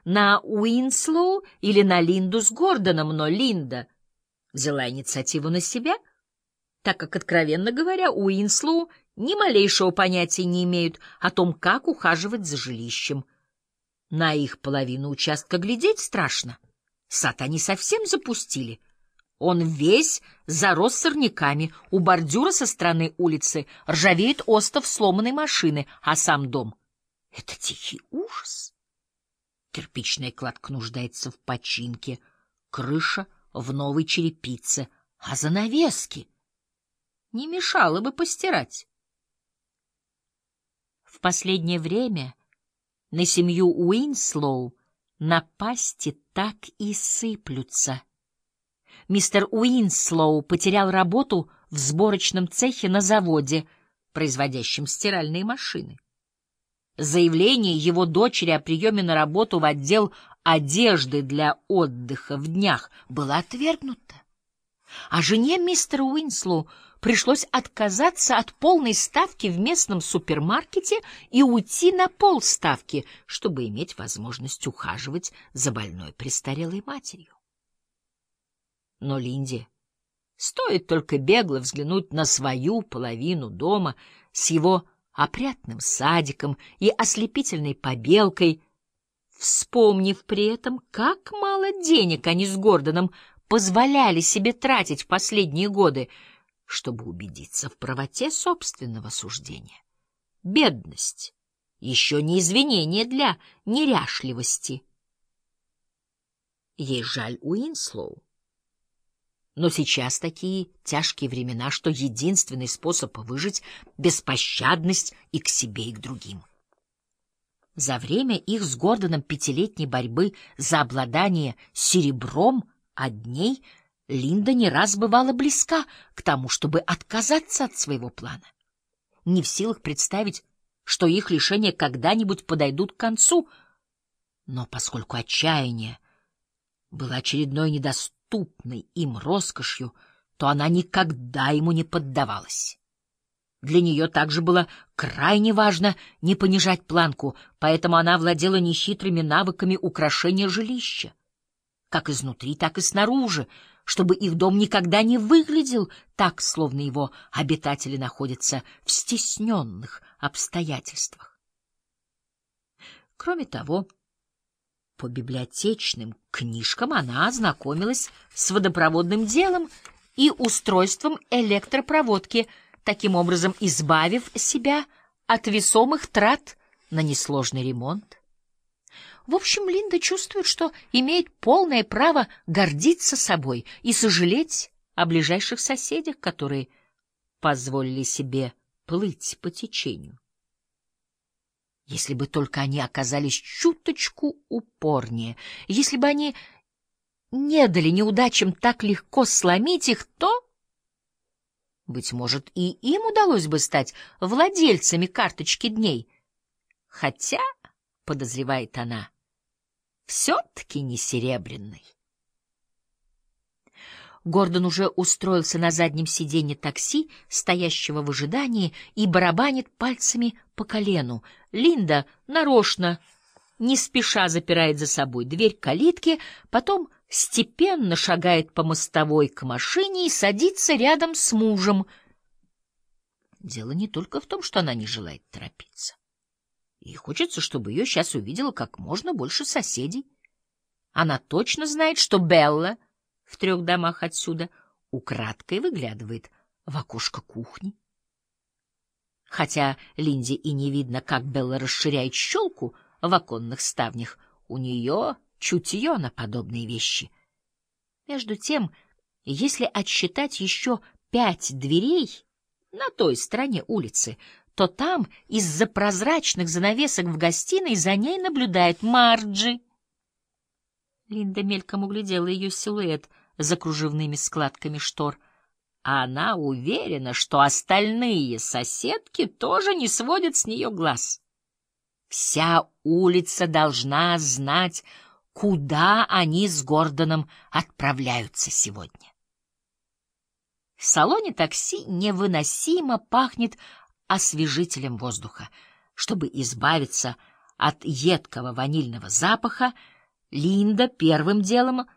на Уинслоу или на Линду с Гордоном, но Линда взяла инициативу на себя, так как, откровенно говоря, Уинслоу ни малейшего понятия не имеют о том, как ухаживать за жилищем. На их половину участка глядеть страшно. Сад они совсем запустили. Он весь зарос сорняками, у бордюра со стороны улицы ржавеет остов сломанной машины, а сам дом — это тихий ужас. Кирпичная кладка нуждается в починке, крыша — в новой черепице, а занавески не мешало бы постирать. В последнее время на семью Уинслоу напасти так и сыплются. Мистер Уинслоу потерял работу в сборочном цехе на заводе, производящем стиральные машины. Заявление его дочери о приеме на работу в отдел одежды для отдыха в днях было отвергнуто. А жене мистера Уинслоу пришлось отказаться от полной ставки в местном супермаркете и уйти на полставки, чтобы иметь возможность ухаживать за больной престарелой матерью. Но Линде стоит только бегло взглянуть на свою половину дома с его опрятным садиком и ослепительной побелкой, вспомнив при этом, как мало денег они с Гордоном позволяли себе тратить в последние годы, чтобы убедиться в правоте собственного суждения. Бедность — еще не извинение для неряшливости. Ей жаль Уинслоу. Но сейчас такие тяжкие времена, что единственный способ выжить — беспощадность и к себе, и к другим. За время их с Гордоном пятилетней борьбы за обладание серебром от дней Линда не раз бывала близка к тому, чтобы отказаться от своего плана. Не в силах представить, что их лишения когда-нибудь подойдут к концу, но поскольку отчаяние было очередной недоступной им роскошью, то она никогда ему не поддавалась. Для нее также было крайне важно не понижать планку, поэтому она владела нехитрыми навыками украшения жилища, как изнутри, так и снаружи, чтобы их дом никогда не выглядел так, словно его обитатели находятся в стесненных обстоятельствах. Кроме того, по библиотечным книжкам она ознакомилась с водопроводным делом и устройством электропроводки, таким образом избавив себя от весомых трат на несложный ремонт. В общем, Линда чувствует, что имеет полное право гордиться собой и сожалеть о ближайших соседях, которые позволили себе плыть по течению. Если бы только они оказались чуточку упорнее, если бы они не дали неудачам так легко сломить их, то, быть может, и им удалось бы стать владельцами карточки дней. Хотя, подозревает она, все-таки не серебряный. Гордон уже устроился на заднем сиденье такси, стоящего в ожидании, и барабанит пальцами по колену. Линда нарочно, не спеша, запирает за собой дверь калитки, потом степенно шагает по мостовой к машине и садится рядом с мужем. Дело не только в том, что она не желает торопиться. Ей хочется, чтобы ее сейчас увидело как можно больше соседей. Она точно знает, что Белла в 3 домах отсюда украдкой выглядывает в окошко кухни. Хотя Линде и не видно, как Белла расширяет щелку в оконных ставнях, у нее чутье на подобные вещи. Между тем, если отсчитать еще 5 дверей на той стороне улицы, то там из-за прозрачных занавесок в гостиной за ней наблюдает Марджи. Линда мельком углядела ее силуэт за кружевными складками штор, а она уверена, что остальные соседки тоже не сводят с нее глаз. Вся улица должна знать, куда они с Гордоном отправляются сегодня. В салоне такси невыносимо пахнет освежителем воздуха. Чтобы избавиться от едкого ванильного запаха, Линда первым делом